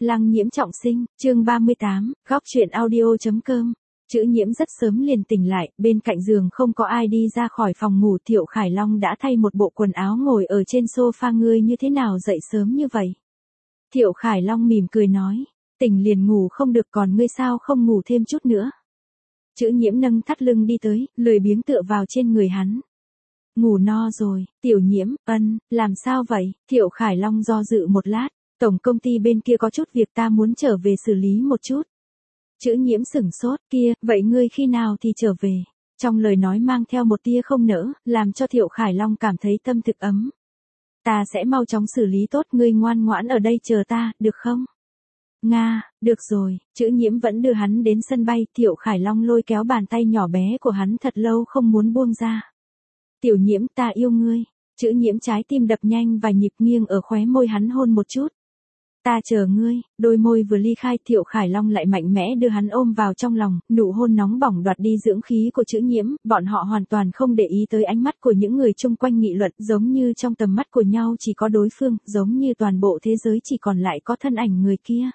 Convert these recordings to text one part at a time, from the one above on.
Lăng Nhiễm trọng sinh, chương 38, góc truyện audio.com. Chữ Nhiễm rất sớm liền tỉnh lại, bên cạnh giường không có ai đi ra khỏi phòng ngủ. Thiệu Khải Long đã thay một bộ quần áo ngồi ở trên sofa. Ngươi như thế nào dậy sớm như vậy? Thiệu Khải Long mỉm cười nói, tỉnh liền ngủ không được, còn ngươi sao không ngủ thêm chút nữa? Chữ Nhiễm nâng thắt lưng đi tới, lười biếng tựa vào trên người hắn. Ngủ no rồi. Tiểu Nhiễm, làm sao vậy? Thiệu Khải Long do dự một lát, tổng công ty bên kia có chút việc ta muốn trở về xử lý một chút. Chữ Nhiễm sửng sốt, kia, vậy ngươi khi nào thì trở về? Trong lời nói mang theo một tia không nỡ, làm cho Thiệu Khải Long cảm thấy tâm thực ấm. Ta sẽ mau chóng xử lý tốt, ngươi ngoan ngoãn ở đây chờ ta, được không? Nga, được rồi. Chữ Nhiễm vẫn đưa hắn đến sân bay. Thiệu Khải Long lôi kéo bàn tay nhỏ bé của hắn thật lâu không muốn buông ra. Tiểu Nhiễm, ta yêu ngươi. Chữ Nhiễm trái tim đập nhanh và nhịp nghiêng ở khóe môi hắn hôn một chút. Ta chờ ngươi. Đôi môi vừa ly khai, Thiệu Khải Long lại mạnh mẽ đưa hắn ôm vào trong lòng, nụ hôn nóng bỏng đoạt đi dưỡng khí của Chữ Nhiễm. Bọn họ hoàn toàn không để ý tới ánh mắt của những người chung quanh nghị luận, giống như trong tầm mắt của nhau chỉ có đối phương, giống như toàn bộ thế giới chỉ còn lại có thân ảnh người kia.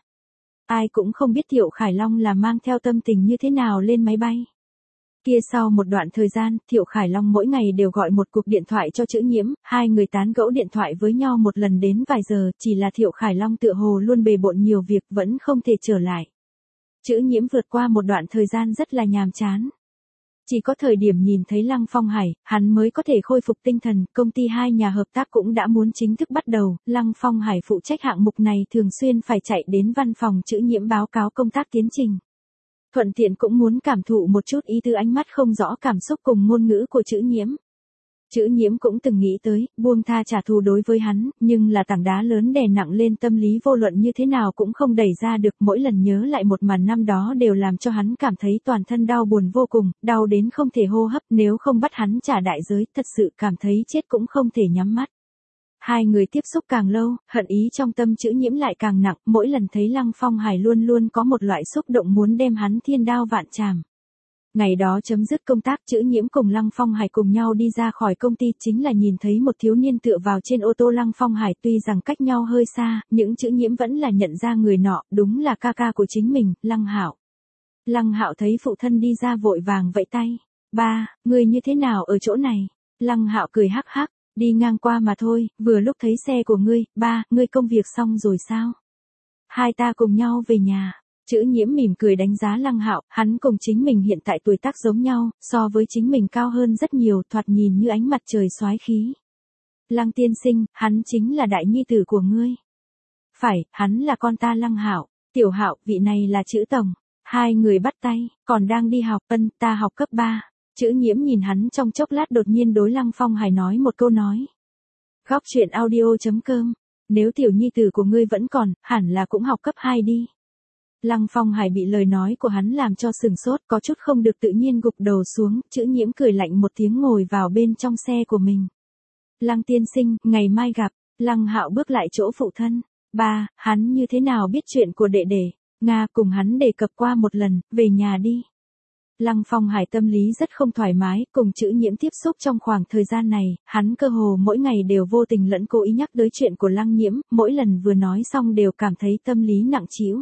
Ai cũng không biết Thiệu Khải Long là mang theo tâm tình như thế nào lên máy bay. Kia sau một đoạn thời gian, Thiệu Khải Long mỗi ngày đều gọi một cuộc điện thoại cho Chữ Nhiễm, hai người tán gẫu điện thoại với nhau một lần đến vài giờ, chỉ là Thiệu Khải Long tựa hồ luôn bề bộn nhiều việc vẫn không thể trở lại. Chữ Nhiễm vượt qua một đoạn thời gian rất là nhàm chán. Chỉ có thời điểm nhìn thấy Lăng Phong Hải, hắn mới có thể khôi phục tinh thần. Công ty hai nhà hợp tác cũng đã muốn chính thức bắt đầu, Lăng Phong Hải phụ trách hạng mục này thường xuyên phải chạy đến văn phòng Chữ Nhiễm báo cáo công tác tiến trình. Thuận tiện cũng muốn cảm thụ một chút ý tứ ánh mắt không rõ cảm xúc cùng ngôn ngữ của Chữ Nhiễm. Chữ Nhiễm cũng từng nghĩ tới, buông tha trả thù đối với hắn, nhưng là tảng đá lớn đè nặng lên tâm lý vô luận như thế nào cũng không đẩy ra được. Mỗi lần nhớ lại một màn năm đó đều làm cho hắn cảm thấy toàn thân đau buồn vô cùng, đau đến không thể hô hấp, nếu không bắt hắn trả đại giới, thật sự cảm thấy chết cũng không thể nhắm mắt. Hai người tiếp xúc càng lâu, hận ý trong tâm Chữ Nhiễm lại càng nặng, mỗi lần thấy Lăng Phong Hải luôn luôn có một loại xúc động muốn đem hắn thiên đao vạn trảm. Ngày đó chấm dứt công tác, Chữ Nhiễm cùng Lăng Phong Hải cùng nhau đi ra khỏi công ty, chính là nhìn thấy một thiếu niên tựa vào trên ô tô Lăng Phong Hải. Tuy rằng cách nhau hơi xa, những Chữ Nhiễm vẫn là nhận ra người nọ, đúng là ca ca của chính mình, Lăng Hạo. Lăng Hạo thấy phụ thân đi ra vội vàng vẫy tay. Ba, người như thế nào ở chỗ này? Lăng Hạo cười hắc hắc, đi ngang qua mà thôi, vừa lúc thấy xe của ngươi. Ba, ngươi công việc xong rồi sao? Hai ta cùng nhau về nhà. Chữ Nhiễm mỉm cười đánh giá Lăng Hạo, hắn cùng chính mình hiện tại tuổi tác giống nhau, so với chính mình cao hơn rất nhiều, thoạt nhìn như ánh mặt trời soái khí. Lăng tiên sinh, hắn chính là đại nhi tử của ngươi. Phải, hắn là con ta Lăng Hạo. Tiểu Hạo, vị này là Chữ tổng. Hai người bắt tay, còn đang đi học. Ta học cấp 3. Chữ Nhiễm nhìn hắn trong chốc lát, đột nhiên đối Lăng Phong Hải nói một câu nói. Góc truyện audio.com. Nếu tiểu nhi tử của ngươi vẫn còn, hẳn là cũng học cấp 2 đi. Lăng Phong Hải bị lời nói của hắn làm cho sừng sốt, có chút không được tự nhiên gục đầu xuống. Chữ Nhiễm cười lạnh một tiếng ngồi vào bên trong xe của mình. Lăng tiên sinh, ngày mai gặp. Lăng Hạo bước lại chỗ phụ thân. Ba, hắn như thế nào biết chuyện của đệ đệ? Nga cùng hắn đề cập qua một lần, về nhà đi. Lăng Phong Hải tâm lý rất không thoải mái, cùng Chữ Nhiễm tiếp xúc trong khoảng thời gian này, hắn cơ hồ mỗi ngày đều vô tình lẫn cố ý nhắc tới chuyện của Lăng Nhiễm, mỗi lần vừa nói xong đều cảm thấy tâm lý nặng trĩu.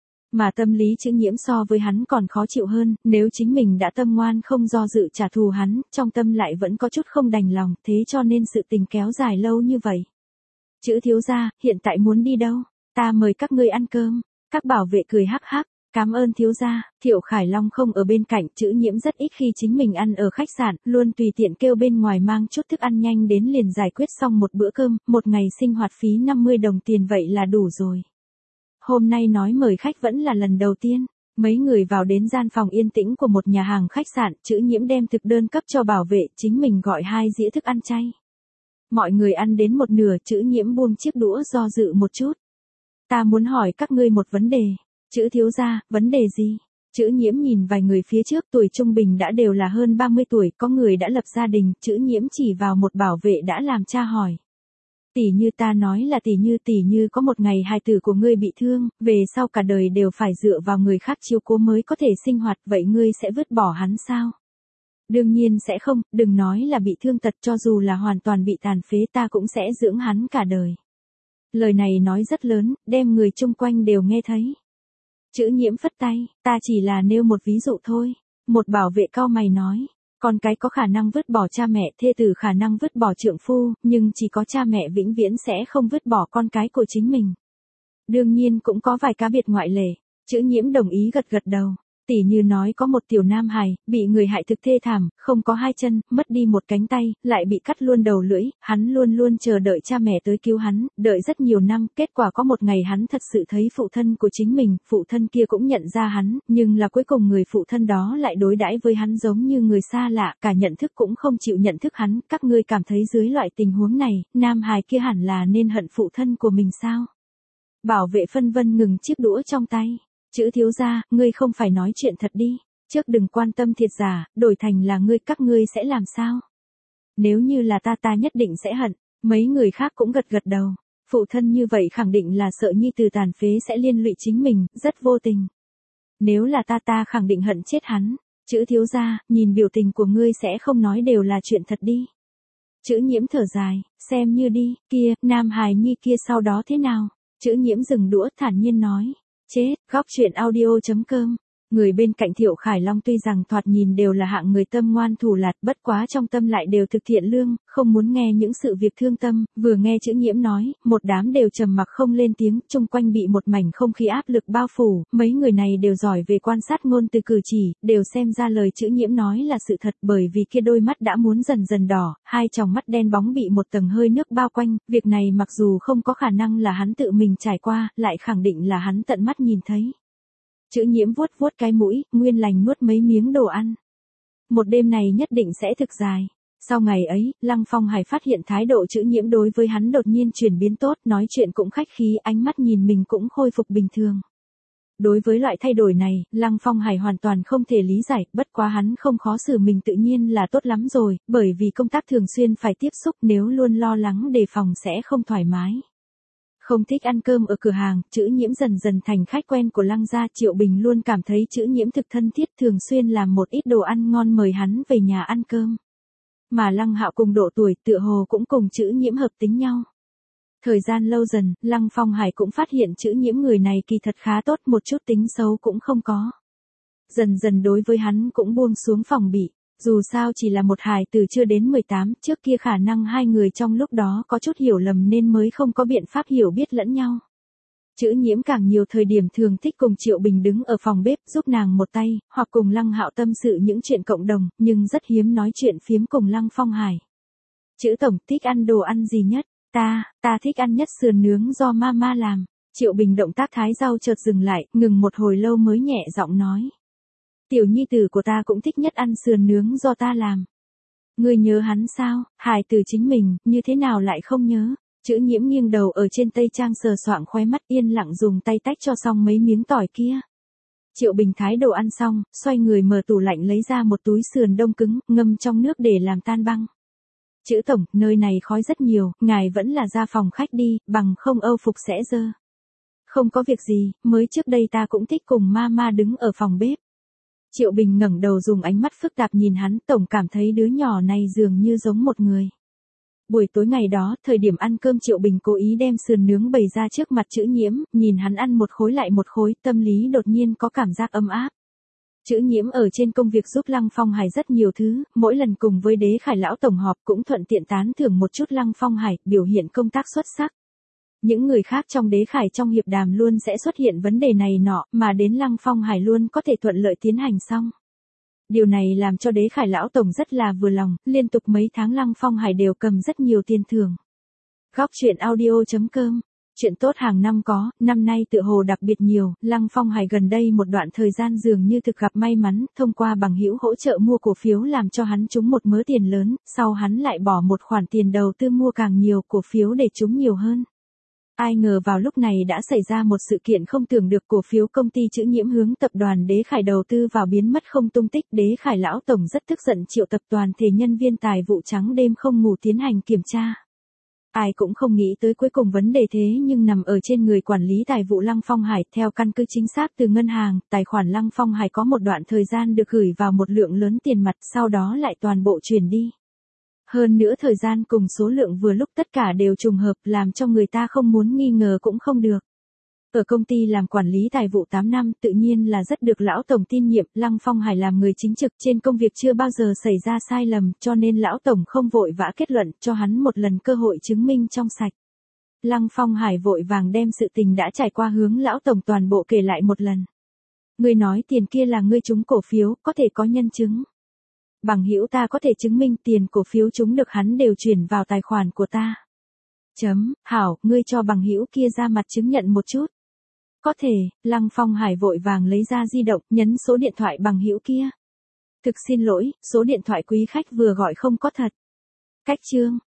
Mà tâm lý Chữ Nhiễm so với hắn còn khó chịu hơn, nếu chính mình đã tâm ngoan không do dự trả thù hắn, trong tâm lại vẫn có chút không đành lòng, thế cho nên sự tình kéo dài lâu như vậy. Chữ thiếu gia, hiện tại muốn đi đâu? Ta mời các ngươi ăn cơm. Các bảo vệ cười hắc hắc. Cảm ơn thiếu gia. Thiệu Khải Long không ở bên cạnh, Chữ Nhiễm rất ít khi chính mình ăn ở khách sạn, luôn tùy tiện kêu bên ngoài mang chút thức ăn nhanh đến liền giải quyết xong một bữa cơm, một ngày sinh hoạt phí 50 đồng tiền vậy là đủ rồi. Hôm nay nói mời khách vẫn là lần đầu tiên. Mấy người vào đến gian phòng yên tĩnh của một nhà hàng khách sạn, Chữ Nhiễm đem thực đơn cấp cho bảo vệ, chính mình gọi 2 dĩa thức ăn chay. Mọi người ăn đến một nửa, Chữ Nhiễm buông chiếc đũa do dự một chút. Ta muốn hỏi các ngươi một vấn đề. Chữ thiếu gia, vấn đề gì? Chữ Nhiễm nhìn vài người phía trước, tuổi trung bình đã đều là hơn 30 tuổi, có người đã lập gia đình. Chữ Nhiễm chỉ vào một bảo vệ đã làm cha hỏi. Tỷ như ta nói là tỷ như có một ngày hài tử của ngươi bị thương, về sau cả đời đều phải dựa vào người khác chiếu cố mới có thể sinh hoạt, vậy ngươi sẽ vứt bỏ hắn sao? Đương nhiên sẽ không, đừng nói là bị thương tật, cho dù là hoàn toàn bị tàn phế ta cũng sẽ dưỡng hắn cả đời. Lời này nói rất lớn, đem người chung quanh đều nghe thấy. Chữ Nhiễm phất tay, ta chỉ là nêu một ví dụ thôi. Một bảo vệ cau mày nói, con cái có khả năng vứt bỏ cha mẹ, thê tử khả năng vứt bỏ trượng phu, nhưng chỉ có cha mẹ vĩnh viễn sẽ không vứt bỏ con cái của chính mình. Đương nhiên cũng có vài cá biệt ngoại lệ. Chữ Nhiễm đồng ý gật gật đầu. Tỉ như nói có một tiểu nam hài, bị người hại thực thê thảm, không có hai chân, mất đi một cánh tay, lại bị cắt luôn đầu lưỡi, hắn luôn luôn chờ đợi cha mẹ tới cứu hắn, đợi rất nhiều năm, kết quả có một ngày hắn thật sự thấy phụ thân của chính mình, phụ thân kia cũng nhận ra hắn, nhưng là cuối cùng người phụ thân đó lại đối đãi với hắn giống như người xa lạ, cả nhận thức cũng không chịu nhận thức hắn, các ngươi cảm thấy dưới loại tình huống này, nam hài kia hẳn là nên hận phụ thân của mình sao? Bảo vệ phân vân ngừng chiếc đũa trong tay. Chữ thiếu gia, ngươi không phải nói chuyện thật đi. Trước đừng quan tâm thiệt giả, đổi thành là ngươi, các ngươi sẽ làm sao? Nếu như là ta nhất định sẽ hận. Mấy người khác cũng gật gật đầu. Phụ thân như vậy khẳng định là sợ nhi tử tàn phế sẽ liên lụy chính mình, rất vô tình. Nếu là ta khẳng định hận chết hắn. Chữ thiếu gia, nhìn biểu tình của ngươi sẽ không nói đều là chuyện thật đi. Chữ Nhiễm thở dài, xem như đi, kia, nam hài nhi kia sau đó thế nào? Chữ Nhiễm dừng đũa thản nhiên nói. Chết, góc chuyện audio.com. Người bên cạnh Thiệu Khải Long tuy rằng thoạt nhìn đều là hạng người tâm ngoan thủ lạt, bất quá trong tâm lại đều thực thiện lương, không muốn nghe những sự việc thương tâm, vừa nghe Chữ Nhiễm nói, một đám đều trầm mặc không lên tiếng, chung quanh bị một mảnh không khí áp lực bao phủ, mấy người này đều giỏi về quan sát ngôn từ cử chỉ, đều xem ra lời Chữ Nhiễm nói là sự thật, bởi vì kia đôi mắt đã muốn dần dần đỏ, hai tròng mắt đen bóng bị một tầng hơi nước bao quanh, việc này mặc dù không có khả năng là hắn tự mình trải qua, lại khẳng định là hắn tận mắt nhìn thấy. Chữ Nhiễm vuốt vuốt cái mũi, nguyên lành nuốt mấy miếng đồ ăn. Một đêm này nhất định sẽ thực dài. Sau ngày ấy, Lăng Phong Hải phát hiện thái độ Chữ Nhiễm đối với hắn đột nhiên chuyển biến tốt, nói chuyện cũng khách khí, ánh mắt nhìn mình cũng khôi phục bình thường. Đối với loại thay đổi này, Lăng Phong Hải hoàn toàn không thể lý giải, bất quá hắn không khó xử mình tự nhiên là tốt lắm rồi, bởi vì công tác thường xuyên phải tiếp xúc, nếu luôn lo lắng đề phòng sẽ không thoải mái. Không thích ăn cơm ở cửa hàng, Chữ Nhiễm dần dần thành khách quen của Lăng gia, Triệu Bình luôn cảm thấy Chữ Nhiễm thực thân thiết, thường xuyên làm một ít đồ ăn ngon mời hắn về nhà ăn cơm. Mà Lăng Hạo cùng độ tuổi tựa hồ cũng cùng Chữ Nhiễm hợp tính nhau. Thời gian lâu dần, Lăng Phong Hải cũng phát hiện Chữ Nhiễm người này kỳ thật khá tốt, một chút tính xấu cũng không có. Dần dần đối với hắn cũng buông xuống phòng bị. Dù sao chỉ là một hài tử chưa đến 18, trước kia khả năng hai người trong lúc đó có chút hiểu lầm nên mới không có biện pháp hiểu biết lẫn nhau. Chữ Nhiễm càng nhiều thời điểm thường thích cùng Triệu Bình đứng ở phòng bếp giúp nàng một tay, hoặc cùng Lăng Hạo tâm sự những chuyện cộng đồng, nhưng rất hiếm nói chuyện phiếm cùng Lăng Phong Hải. Chữ tổng thích ăn đồ ăn gì nhất? Ta thích ăn nhất sườn nướng do mama làm. Triệu Bình động tác thái rau chợt dừng lại, ngừng một hồi lâu mới nhẹ giọng nói. Tiểu nhi tử của ta cũng thích nhất ăn sườn nướng do ta làm. Ngươi nhớ hắn sao? Hài tử chính mình, như thế nào lại không nhớ? Chữ Nhiễm nghiêng đầu ở trên tây trang sờ soạng khóe mắt, yên lặng dùng tay tách cho xong mấy miếng tỏi kia. Triệu Bình thái đồ ăn xong, xoay người mở tủ lạnh lấy ra một túi sườn đông cứng, ngâm trong nước để làm tan băng. Chữ tổng, nơi này khói rất nhiều, ngài vẫn là ra phòng khách đi, bằng không âu phục sẽ dơ. Không có việc gì, mới trước đây ta cũng thích cùng mama đứng ở phòng bếp. Triệu Bình ngẩng đầu dùng ánh mắt phức tạp nhìn hắn, tổng cảm thấy đứa nhỏ này dường như giống một người. Buổi tối ngày đó, thời điểm ăn cơm Triệu Bình cố ý đem sườn nướng bày ra trước mặt Chữ Nhiễm, nhìn hắn ăn một khối lại một khối, tâm lý đột nhiên có cảm giác ấm áp. Chữ Nhiễm ở trên công việc giúp Lăng Phong Hải rất nhiều thứ, mỗi lần cùng với Đế Khải lão tổng họp cũng thuận tiện tán thưởng một chút Lăng Phong Hải, biểu hiện công tác xuất sắc. Những người khác trong Đế Khải trong hiệp đàm luôn sẽ xuất hiện vấn đề này nọ, mà đến Lăng Phong Hải luôn có thể thuận lợi tiến hành xong. Điều này làm cho Đế Khải lão tổng rất là vừa lòng, liên tục mấy tháng Lăng Phong Hải đều cầm rất nhiều tiền thưởng. Góc chuyện audio.com. Chuyện tốt hàng năm có, năm nay tựa hồ đặc biệt nhiều, Lăng Phong Hải gần đây một đoạn thời gian dường như thực gặp may mắn, thông qua bằng hữu hỗ trợ mua cổ phiếu làm cho hắn trúng một mớ tiền lớn, sau hắn lại bỏ một khoản tiền đầu tư mua càng nhiều cổ phiếu để trúng nhiều hơn. Ai ngờ vào lúc này đã xảy ra một sự kiện không tưởng được, cổ phiếu công ty Chữ Nhiễm hướng tập đoàn Đế Khải đầu tư vào biến mất không tung tích. Đế Khải lão tổng rất tức giận, triệu tập toàn thể nhân viên tài vụ trắng đêm không ngủ tiến hành kiểm tra. Ai cũng không nghĩ tới cuối cùng vấn đề thế nhưng nằm ở trên người quản lý tài vụ Lăng Phong Hải. Theo căn cứ chính xác từ ngân hàng, tài khoản Lăng Phong Hải có một đoạn thời gian được gửi vào một lượng lớn tiền mặt, sau đó lại toàn bộ chuyển đi. Hơn nữa thời gian cùng số lượng vừa lúc tất cả đều trùng hợp làm cho người ta không muốn nghi ngờ cũng không được. Ở công ty làm quản lý tài vụ 8 năm tự nhiên là rất được lão tổng tin nhiệm, Lăng Phong Hải làm người chính trực trên công việc chưa bao giờ xảy ra sai lầm cho nên lão tổng không vội vã kết luận cho hắn một lần cơ hội chứng minh trong sạch. Lăng Phong Hải vội vàng đem sự tình đã trải qua hướng lão tổng toàn bộ kể lại một lần. Ngươi nói tiền kia là ngươi trúng cổ phiếu, có thể có nhân chứng. Bằng hữu ta có thể chứng minh tiền cổ phiếu trúng được hắn đều chuyển vào tài khoản của ta. Hảo, ngươi cho bằng hữu kia ra mặt chứng nhận một chút. Có thể, Lăng Phong Hải vội vàng lấy ra di động, nhấn số điện thoại bằng hữu kia. Thực xin lỗi, số điện thoại quý khách vừa gọi không có thật. Cách chương